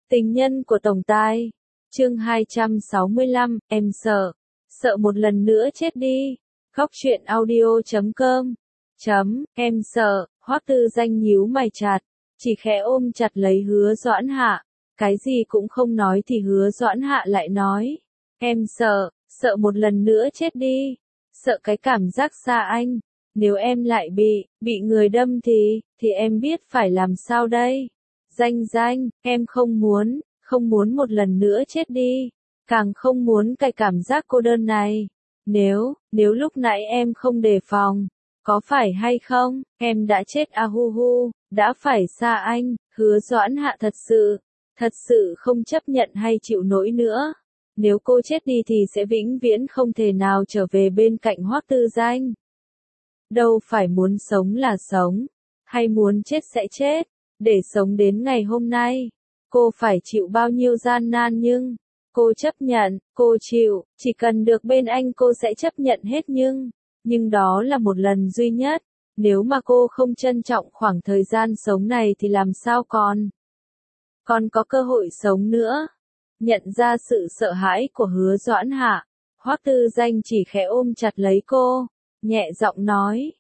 Tình nhân của tổng tài. Chương 265, em sợ. Sợ một lần nữa chết đi. Góc truyện audio.com. Em sợ, Hoắc Tư Danh nhíu mày chặt, chỉ khẽ ôm chặt lấy Hứa Doãn Hạ. Cái gì cũng không nói thì Hứa Doãn Hạ lại nói. Em sợ, sợ một lần nữa chết đi. Sợ cái cảm giác xa anh. Nếu em lại bị người đâm thì em biết phải làm sao đây? Danh, em không muốn một lần nữa chết đi. Càng không muốn cái cảm giác cô đơn này. Nếu lúc nãy em không đề phòng, có phải hay không, em đã chết hu hu, đã phải xa anh. Hứa Doãn Hạ thật sự không chấp nhận hay chịu nổi nữa. Nếu cô chết đi thì sẽ vĩnh viễn không thể nào trở về bên cạnh Hoắc Tư Danh. Đâu phải muốn sống là sống, hay muốn chết sẽ chết. Để sống đến ngày hôm nay, cô phải chịu bao nhiêu gian nan nhưng cô chấp nhận, cô chịu, chỉ cần được bên anh cô sẽ chấp nhận hết nhưng đó là một lần duy nhất. Nếu mà cô không trân trọng khoảng thời gian sống này thì làm sao còn có cơ hội sống nữa. Nhận ra sự sợ hãi của Hứa Doãn Hạ, Hoắc Tư Danh chỉ khẽ ôm chặt lấy cô, nhẹ giọng nói,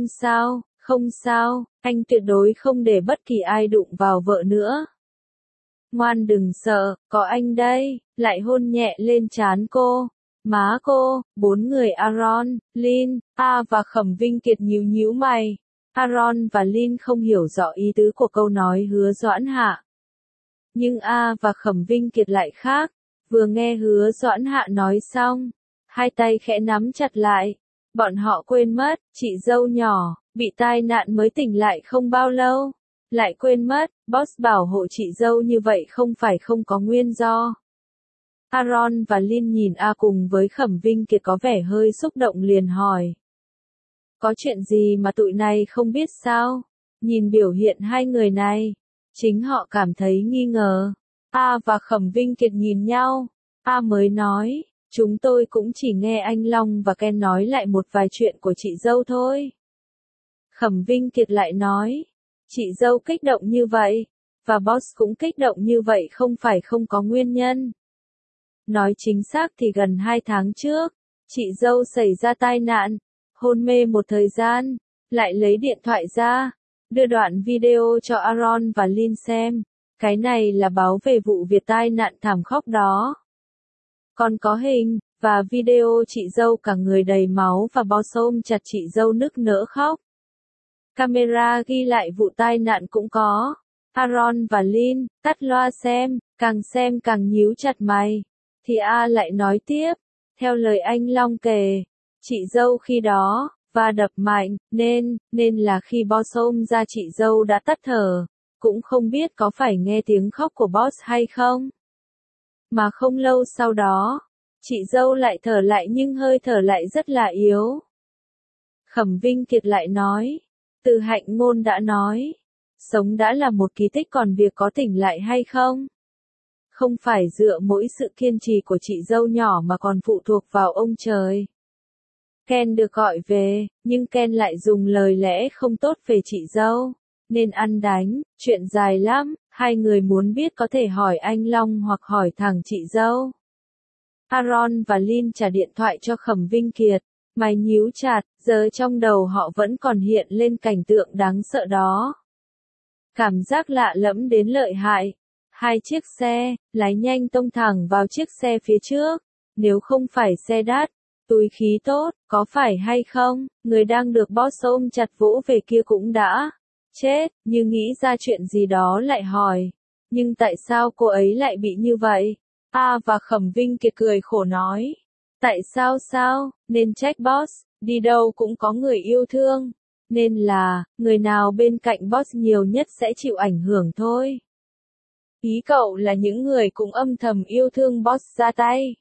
không sao, anh tuyệt đối không để bất kỳ ai đụng vào vợ nữa. Ngoan đừng sợ, có anh đây, lại hôn nhẹ lên trán cô, má cô. Bốn người Aaron, Lin, và Khẩm Vinh Kiệt nhíu mày. Aaron và Lin không hiểu rõ ý tứ của câu nói Hứa Doãn Hạ. Nhưng và Khẩm Vinh Kiệt lại khác, vừa nghe Hứa Doãn Hạ nói xong, hai tay khẽ nắm chặt lại. Bọn họ quên mất, chị dâu nhỏ, bị tai nạn mới tỉnh lại không bao lâu. Lại quên mất, boss bảo hộ chị dâu như vậy không phải không có nguyên do. Aaron và Lin nhìn cùng với Khẩm Vinh Kiệt có vẻ hơi xúc động liền hỏi. Có chuyện gì mà tụi này không biết sao? Nhìn biểu hiện hai người này, chính họ cảm thấy nghi ngờ. Và Khẩm Vinh Kiệt nhìn nhau. Mới nói. Chúng tôi cũng chỉ nghe anh Long và Ken nói lại một vài chuyện của chị dâu thôi. Khẩm Vinh Kiệt lại nói, chị dâu kích động như vậy, và boss cũng kích động như vậy không phải không có nguyên nhân. Nói chính xác thì gần 2 tháng trước, chị dâu xảy ra tai nạn, hôn mê một thời gian, lại lấy điện thoại ra, đưa đoạn video cho Aaron và Lin xem. Cái này là báo về vụ việc tai nạn thảm khốc đó. Còn có hình và video chị dâu cả người đầy máu và boss ôm chặt chị dâu nức nở khóc. Camera ghi lại vụ tai nạn cũng có. Aaron và Lin tắt loa xem càng nhíu chặt mày. Thì lại nói tiếp, theo lời anh Long kể, chị dâu khi đó và đập mạnh, nên là khi boss ôm ra chị dâu đã tắt thở, cũng không biết có phải nghe tiếng khóc của boss hay không. Mà không lâu sau đó, chị dâu lại thở lại nhưng hơi thở lại rất là yếu. Khẩm Vinh Kiệt lại nói, Từ Hạnh Ngôn đã nói, sống đã là một kỳ tích còn việc có tỉnh lại hay không, không phải dựa mỗi sự kiên trì của chị dâu nhỏ mà còn phụ thuộc vào ông trời. Ken được gọi về, nhưng Ken lại dùng lời lẽ không tốt về chị dâu, nên ăn đánh, chuyện dài lắm. Hai người muốn biết có thể hỏi anh Long hoặc hỏi thẳng chị dâu. Aaron và Lin trả điện thoại cho Khẩm Vinh Kiệt, mày nhíu chặt, giờ trong đầu họ vẫn còn hiện lên cảnh tượng đáng sợ đó. Cảm giác lạ lẫm đến lợi hại. 2 chiếc xe, lái nhanh tông thẳng vào chiếc xe phía trước. Nếu không phải xe đắt, túi khí tốt, có phải hay không, người đang được boss ôm chặt vỗ về kia cũng đã chết. Như nghĩ ra chuyện gì đó lại hỏi, nhưng tại sao cô ấy lại bị như vậy? Và Khẩm Vinh Kiệt cười khổ nói, tại sao, nên trách boss, đi đâu cũng có người yêu thương, nên là, người nào bên cạnh boss nhiều nhất sẽ chịu ảnh hưởng thôi. Ý cậu là những người cũng âm thầm yêu thương boss ra tay.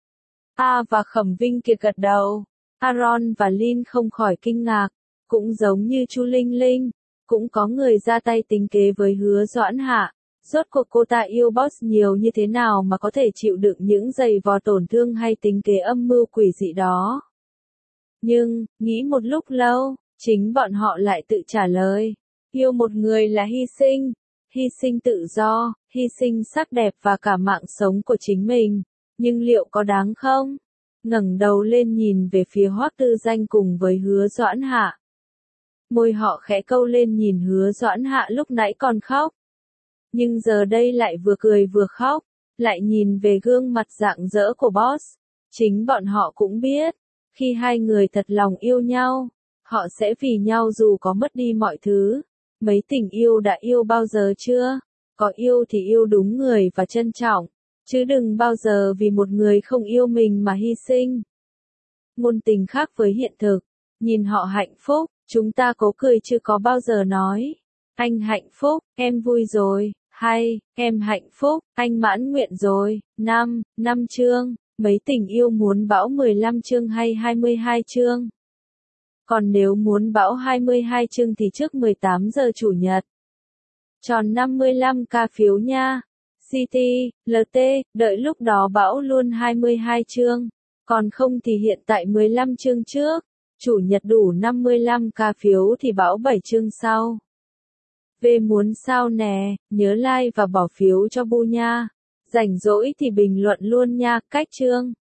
Và Khẩm Vinh Kiệt gật đầu. Aaron và Lin không khỏi kinh ngạc, cũng giống như Chu Linh Linh. Cũng có người ra tay tính kế với Hứa Doãn Hạ. Rốt cuộc cô ta yêu boss nhiều như thế nào mà có thể chịu đựng những giày vò tổn thương hay tính kế âm mưu quỷ dị đó. Nhưng, nghĩ một lúc lâu, chính bọn họ lại tự trả lời. Yêu một người là hy hy sinh tự do, hy sinh sắc đẹp và cả mạng sống của chính mình. Nhưng liệu có đáng không? Ngẩng đầu lên nhìn về phía Hoắc Tư Danh cùng với Hứa Doãn Hạ. Môi họ khẽ câu lên nhìn Hứa Doãn Hạ lúc nãy còn khóc. Nhưng giờ đây lại vừa cười vừa khóc, lại nhìn về gương mặt rạng rỡ của boss. Chính bọn họ cũng biết, khi hai người thật lòng yêu nhau, họ sẽ vì nhau dù có mất đi mọi thứ. Mấy tình yêu đã yêu bao giờ chưa? Có yêu thì yêu đúng người và trân trọng, chứ đừng bao giờ vì một người không yêu mình mà hy sinh. Ngôn tình khác với hiện thực, nhìn họ hạnh phúc, chúng ta cố cười chứ có bao giờ nói, anh hạnh phúc, em vui rồi, hay, em hạnh phúc, anh mãn nguyện rồi. 5 chương, mấy tình yêu muốn bão 15 chương hay 22 chương? Còn nếu muốn bão 22 chương thì trước 18 giờ Chủ nhật. Tròn 55k phiếu nha. CT, LT, đợi lúc đó bão luôn 22 chương. Còn không thì hiện tại 15 chương trước. Chủ nhật đủ 55k phiếu thì bão 7 chương sau. Về muốn sao nè, nhớ like và bỏ phiếu cho Bu nha. Rảnh rỗi thì bình luận luôn nha, cách chương.